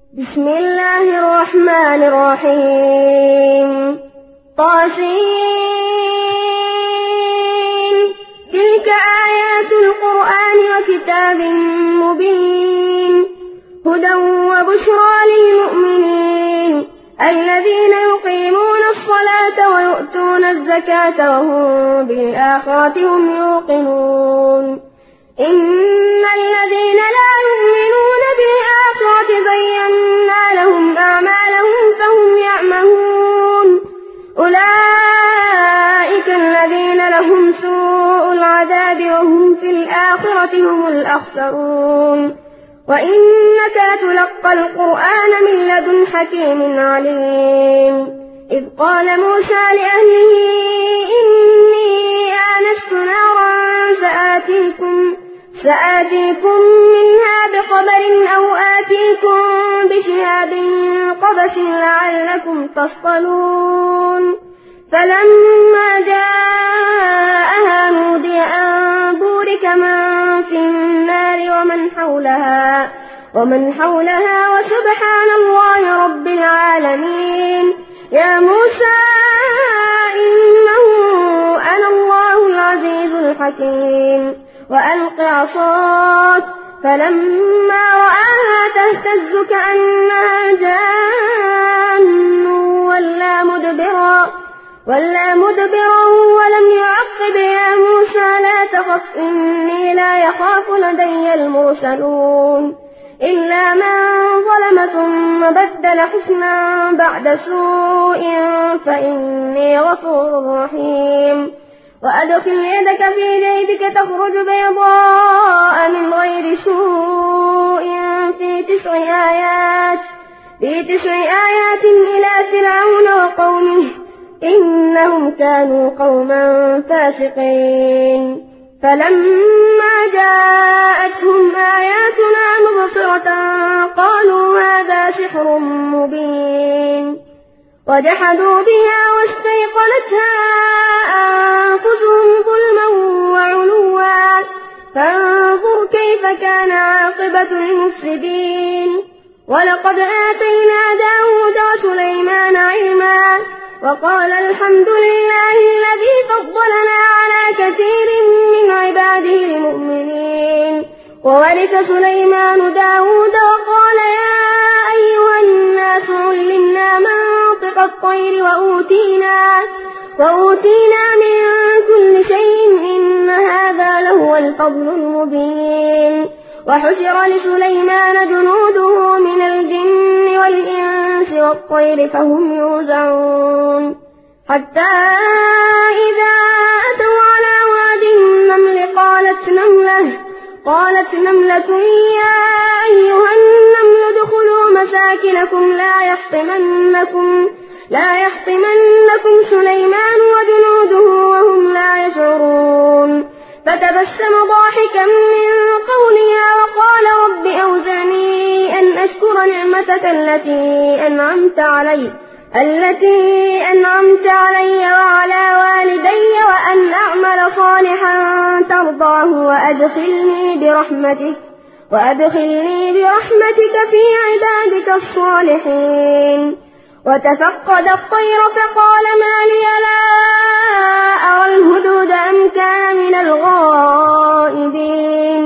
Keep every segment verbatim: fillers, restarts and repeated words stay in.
بسم الله الرحمن الرحيم طاسين تلك آيات القرآن وكتاب مبين هدى وبشرى للمؤمنين الذين يقيمون الصلاة ويؤتون الزكاة وهم بالآخرة هم يوقنون إن الذين لا يؤمنون بالآخرة زينا لهم أعمالهم فهم يعمهون أولئك الذين لهم سوء العذاب وهم في الآخرة هم الأخسرون وإنك لتلقى القرآن من لدن حكيم عليم إذ قال موسى لأهله إني آنست نارا سآتيكم سآتيكم منها بخبر أو آتيكم بشهاب قبس لعلكم تصطلون فلما جاءها نودي أن بورك من في النار ومن حولها ومن حولها وسبحان الله رب العالمين يا موسى إنه أنا الله العزيز الحكيم وألق عصاك فلما رآها تهتز كأنها جان ولا مدبرا ولا مدبرا ولم يعقب يا موسى لا تخف إني لا يخاف لدي المرسلون إلا من ظلم ثم بدل حسنا بعد سوء فإني غفور رحيم وأدخل يدك في جيبك تخرج بيضاء من غير سوء في تسع آيات في تسع آيات إلى فرعون وقومه إنهم كانوا قوما فاسقين فلما جاءتهم آياتنا مبصرة قالوا هذا سحر مبين وجحدوا بها واستيقنتها أنفسهم ظلما وعلوا فانظر كيف كان عاقبة المفسدين ولقد آتينا داود وسليمان علما وقال الحمد لله الذي فضلنا على كثير من عباده المؤمنين وورث سليمان داود وقال يا أيها الناس علمنا منطق الطير وأوتينا وأوتينا من كل شيء إن هذا لهو الفضل المبين وحشر لسليمان جنوده من الجن والإنس والطير فهم يوزعون حتى إذا أتوا على واد النمل قالت نملة قالت نملة يا أيها النمل ادخلوا مساكنكم لا يحطمنكم لا يحطمنكم سليمان وجنوده وهم لا يشعرون فتبسم ضاحكا من قولها وقال رب أوزعني أن أشكر نعمتك التي أنعمت علي التي أنعمت علي وعلى والدي وأن أعمل صالحا ترضاه وأدخلني برحمتك وأدخلني برحمتك في عبادك الصالحين وتفقد الطير فقال ما لي لا أرى الهدود أم كان من الغائبين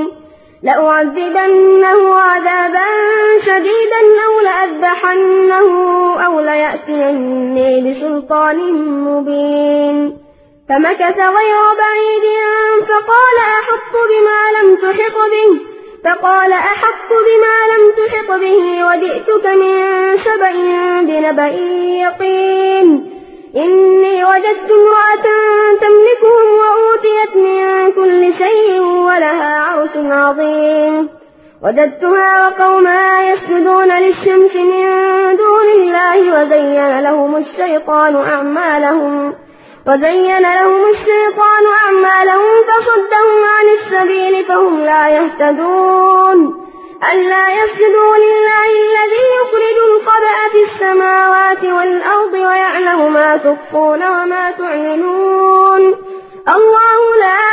لأعذبنه عذابا شديدا أو لأذبحنه أو ليأتيني بسلطان مبين فمكث غير بعيد فقال أحط بما لم تحط به فقال أحط بما لم تحط به وجئتك من سبأ بنبأ يقين إني وجدت امرأة تملكهم وأوتيت من كل شيء ولها عرش عظيم وجدتها وقومها يسجدون للشمس من دون الله وزين لهم الشيطان أعمالهم وزين لهم الشيطان أعمالهم فصدهم عن السبيل فهم لا يهتدون ألا يسجدوا لله الذي يخرج الخبأ في السماوات والأرض ويعلم ما تخفون وما تعلنون الله لا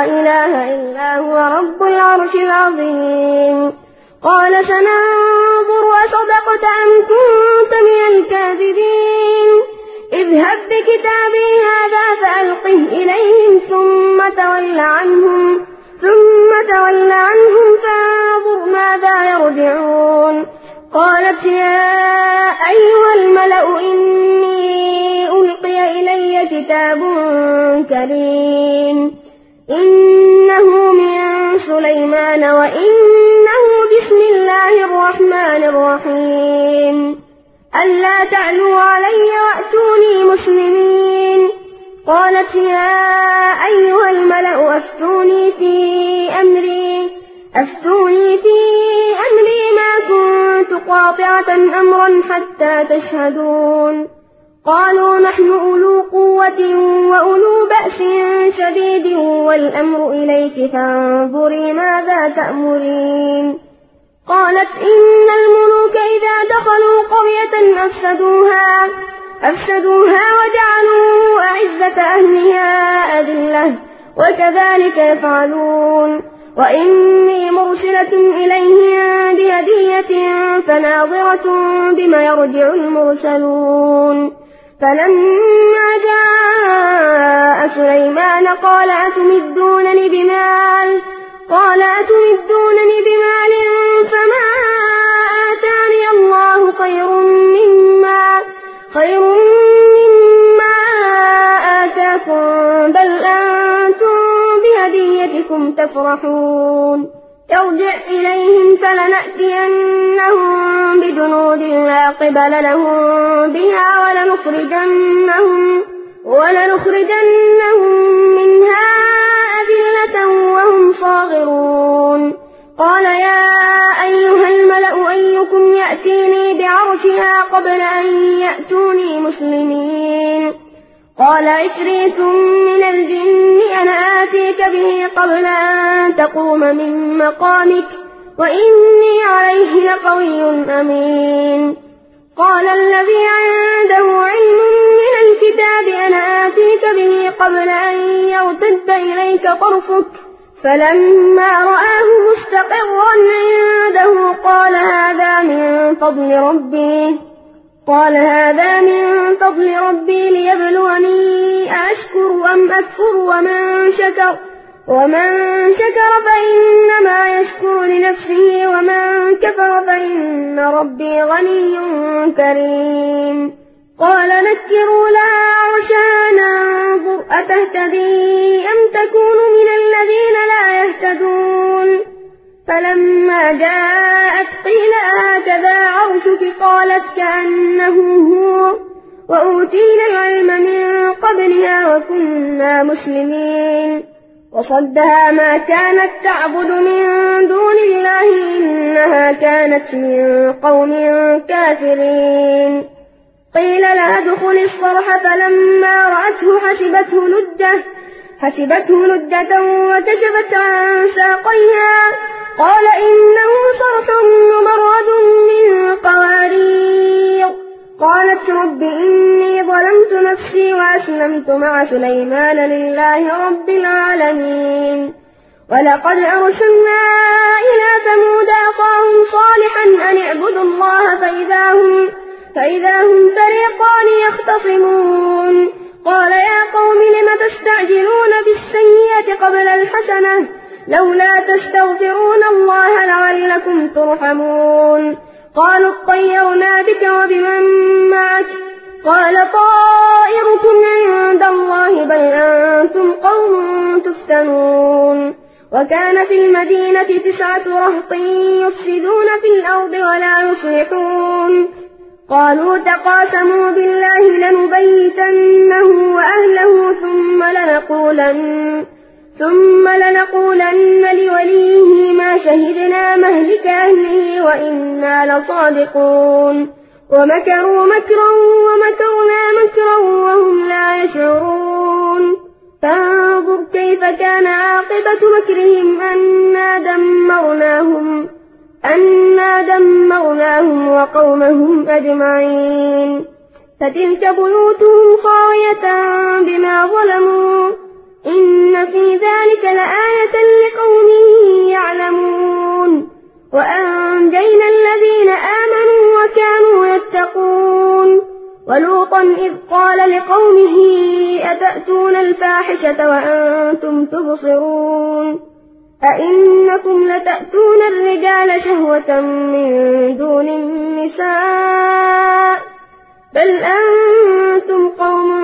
إله إلا هو رب العرش العظيم قال سننظر استكبرت أم كنت من الكاذبين اذهب بكتابي هذا فألقه إليهم ثم تول عنهم ثم تول عنهم فانظر ماذا يرجعون قالت يا أيها الملأ إني ألقي إلي كتاب كريم إنه من سليمان وإنه بسم الله الرحمن الرحيم ألا تعلوا علي وأتوني مسلمين قالت يا أيها الملأ أفتوني في أمري أفتوني في أمري ما كنت قاطعة أمرا حتى تشهدون قالوا نحن أولو قوة وأولو بأس شديد والأمر إليك فانظري ماذا تأمرين قالت إن الملوك إذا دخلوا قرية أفسدوها أفسدوها وجعلوا أعزة أهلها أذلة وكذلك يفعلون وإني مرسلة إليهم بهدية فناظرة بما يرجع المرسلون فلما جاء سليمان قال أتمدونني بمال قال أتمدونني بمال فما آتاني الله خير مما خير مما آتاكم بل أنتم بهديتكم تفرحون ارجع إليهم فلنأتينهم بجنود لا قبل لهم بها ولنخرجنهم ولنخرجنهم منها أذلة وهم صاغرون قال يا أيها الملأ أيكم يأتيني بعرشها قبل أن يأتوني مسلمين قال عفريت من الجن أنا آتيك به قبل أن تقوم من مقامك وإني عليه لقوي أمين قال الذي عنده علم من الكتاب أنا آتيك به قبل أن يرتد إليك طرفك فلما رآه مستقرا عنده قال هذا من فضل ربي قال هذا من فضل ربي ليبلوني أشكر أم أكفر ومن شكر ومن شكر فإنما يشكر لنفسه ومن كفر فإن ربي غني كريم قال نكروا لها عرشها ننظر أتهتدي أم تكون من الذين لا يهتدون فلما جاءت قيل هكذا عرشك قالت كأنه هو وأوتينا العلم من قبلها وكنا مسلمين وصدها ما كانت تعبد من دون الله إنها كانت من قوم كافرين قيل لها ادخل الصرح فلما رأته حسبته لجة حسبته لجة وكشفت عن ساقيها قال إنه صرح ممرد من قوارير قالت رب إني ظلمت نفسي وأسلمت مع سليمان لله رب العالمين ولقد أرسلنا إلى ثمود أخاهم صالحا أن اعبدوا الله فإذا هم, فإذا هم فريقان يختصمون قال يا قوم لم تستعجلون بالسيئة قبل الحسنة لولا تستغفرون الله لعلكم ترحمون قالوا اطيرنا بك وبمن معك قال طائركم عند الله بل أنتم قوم تفتنون وكان في المدينة تسعة رهط يفسدون في الأرض ولا يصلحون قالوا تقاسموا بالله لنبيتنه وأهله ثم لنقولن ثم لنقولن لوليه ما شهدنا مهلك أهله وإنا لصادقون ومكروا مكرا ومكرنا مكرا وهم لا يشعرون فانظر كيف كان عاقبة مكرهم أنا دمرناهم أنا دمرناهم وقومهم أجمعين فتلك بيوتهم خاوية بما ظلموا إن في ذلك لآية لقوم يعلمون وأنجينا الذين آمنوا وكانوا إذ قال لقومه أتأتون الفاحشة وأنتم تبصرون أئنكم لتأتون الرجال شهوة من دون النساء بل أنتم قوم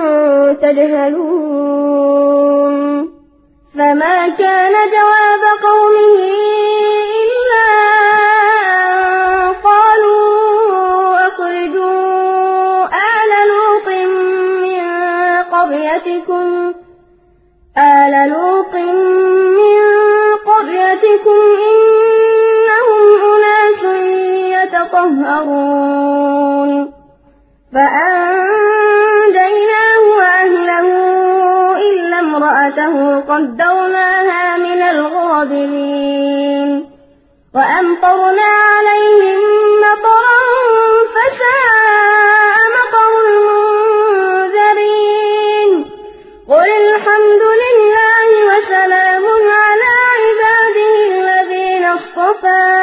تجهلون فما كان جواب قومه إلا قالوا أخرجوا آل لوط من قريتكم آل لوط من قريتكم إنهم أناس يتطهرون فأنجيناه وأهله إلا امرأته قدرناها من الغابرين وأمطرنا عليهم مطرا فساء مطر المنذرين قل الحمد لله وسلام على عباده الذين اصطفى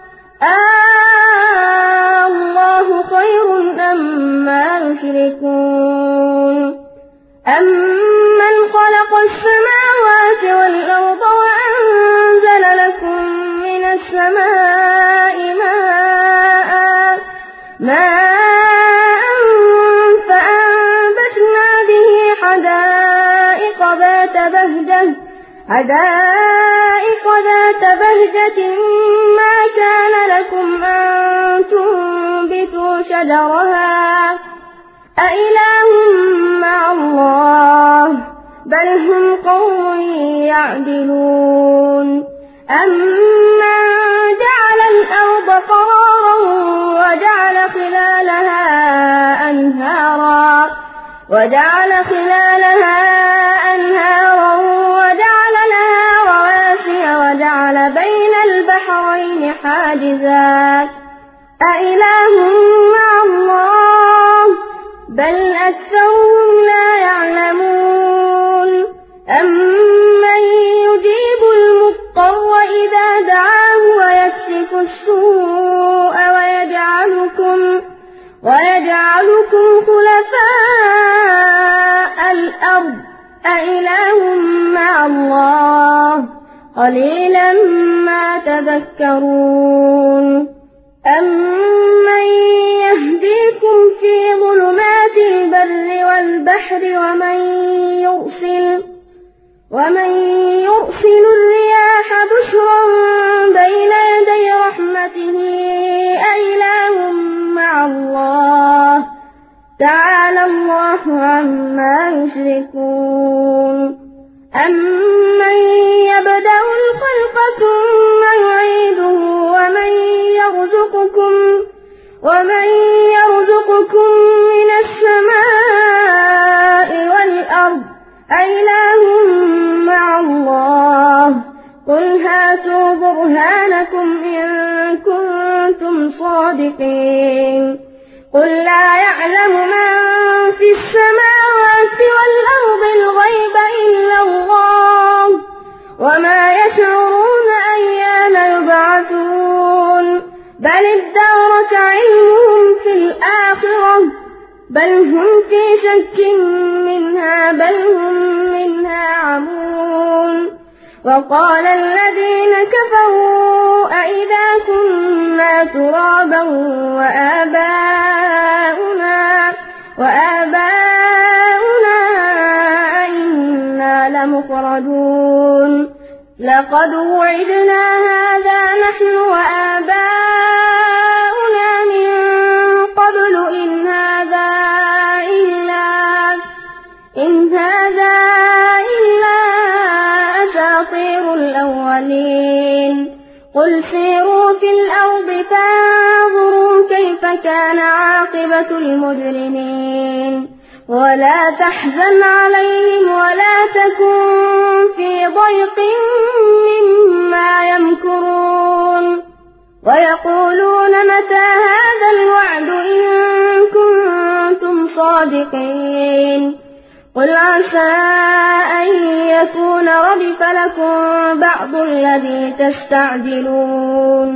آه الله خير أما يشركون أمن خلق السماوات والأرض وأنزل لكم من السماء ماء ماء فأنبتنا به حدائق ذات بهجة حدائق ذات بهجة ما كان لكم أن تنبتوا شجرها أإله مع الله بل هم قوم يعدلون أمن جعل الأرض قرارا وجعل خلالها أنهارا وجعل خلالها أنهارا وجعل لها رواسي وجعل بين البحرين حاجزا أإله مع الله بل أكثرهم لا يعلمون أمن يجيب المضطر إذا دعاه ويكشف السوء ويجعلكم ويجعلكم خلفاء الأرض أإله مع الله قليلا ما تذكرون أمن يهديكم في ظلمات البر والبحر ومن يرسل ومن يرسل الرياح بشرا بين يدي رحمته أإله مع الله تعالى الله عما يشركون أمن يبدأ الخلق ثم يعيده ومن يرزقكم ومن يرزقكم من السماء والأرض أإله مع الله قل هاتوا برهانكم إن كنتم صادقين قل لا يعلم من في السماوات والأرض الغيب إلا الله وما يشعرون أيان يبعثون بل ادارك علمهم في الآخرة بل هم في شك منها بل هم منها عمون وقال الذين كفروا أئذا كنا ترابا وآباؤنا وآباؤنا أئنا لمخرجون لقد وعدنا هذا نحن وآباؤنا من قبل إن هذا إلا إن هذا إلا أساطير الأولين قل سيروا في الأرض فانظروا كيف كان عاقبة المجرمين ولا تحزن عليهم ولا تكن في ضيق مما يمكرون ويقولون متى هذا الوعد إن كنتم صادقين قل عسى أن يكون ردف لكم بعض الذي تستعجلون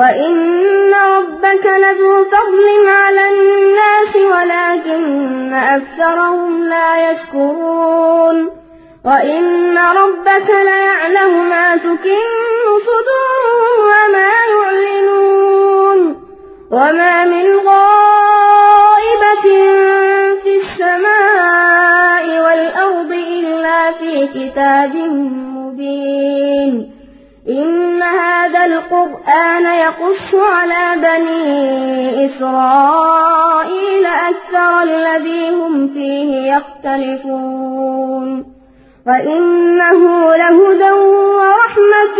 وإن ربك لذو فضل على الناس ولكن أكثرهم لا يشكرون وإن ربك ليعلم ما تكن صدورهم وما يعلنون وما من غائبة في السماء والأرض إلا في كتاب مبين إن هذا القرآن يقص على بني إسرائيل أكثر الذي هم فيه يختلفون وإنه لهدى ورحمة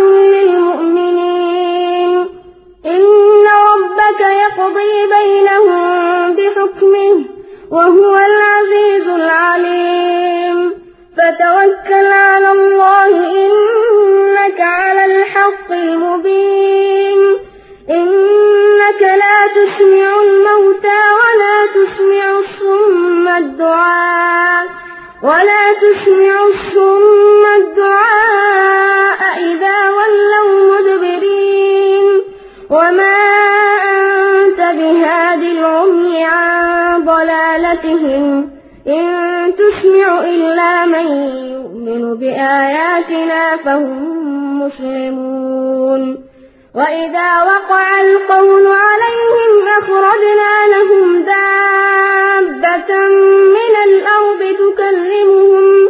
للمؤمنين إن ربك يقضي بينهم بحكمه وهو العزيز العليم فتوكل على الله إنك على الحق المبين إنك لا تسمع الموتى ولا تسمع الصم الدعاء ولا تسمع الصم الدعاء إذا ولوا مدبرين وما أنت بهاد العمي عن ضلالتهم إن تسمع إلا من يؤمن بآياتنا فهم مسلمون وإذا وقع القول عليهم أخرجنا لهم دابة من الأرض تكلمهم,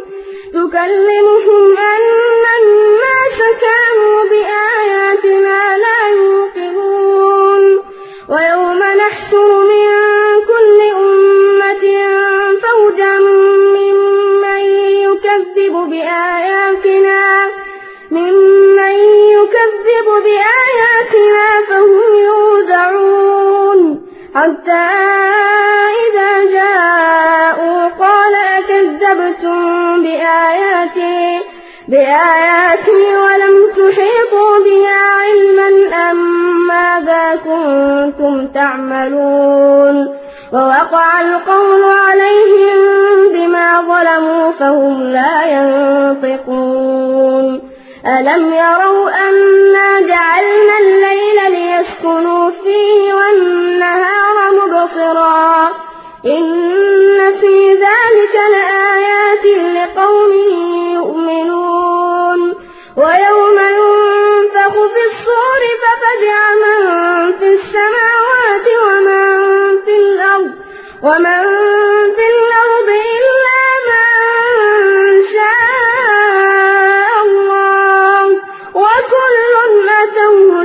تكلمهم أن الناس كانوا بآياتنا لا يوقنون ويوم نحشر من كل أمة فوجا ممن يكذب بآياتنا ممن يكذب بآياتنا فهم يوزعون حتى إذا جاءوا قال أكذبتم بآياتي بآياتي ولم تحيطوا بها علما أم ماذا كنتم تعملون ووقع القول عليهم بما ظلموا فهم لا ينطقون ألم يروا أنا جعلنا الليل ليسكنوا فيه والنهار مبصرا إن في ذلك لآيات لقوم يؤمنون ويوم ينفخ في الصور ففزع من في السماوات ومن في الأرض ومن في الأرض إلا من شاء الله وكل أتوه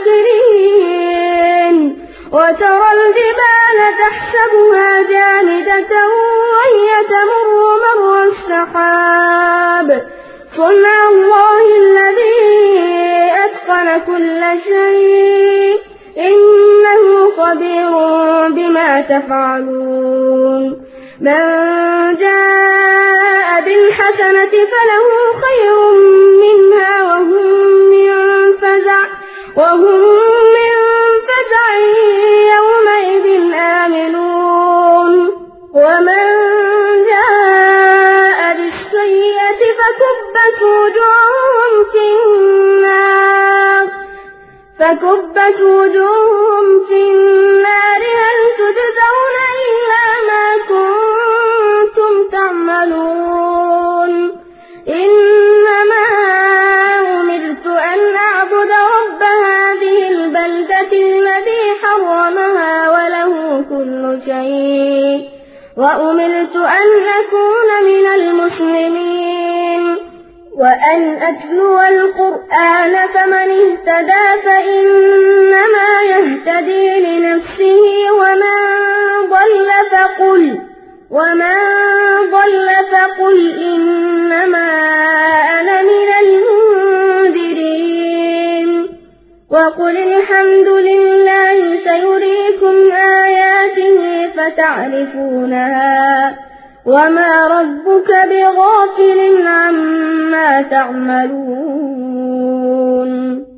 داخرين وترى الجبال تحسبها جامدة وهي تمر مر السحاب صنع الله الذي أتقن كل شيء إنه خبير بما تفعلون من جاء بالحسنة فله خير منها وهم من فزع وهم من فزع يومئذ آمنون ومن جاء بالسيئة فكبت وجوههم في النار فكبت وجوههم في النار هل تجزون إلا ما كنتم تعملون إنما أمرت أن أعبد رب هذه البلدة الذي حرمها وله كل شيء وأمرت أن أكون من المسلمين وأن أتلو القرآن فمن اهتدى فإنما يهتدي لنفسه ومن ضل فقل ومن ضل فقل إنما أنا من المنذرين وقل الحمد لله سيريكم آياته فتعرفونها وما ربك بغافل عما تعملون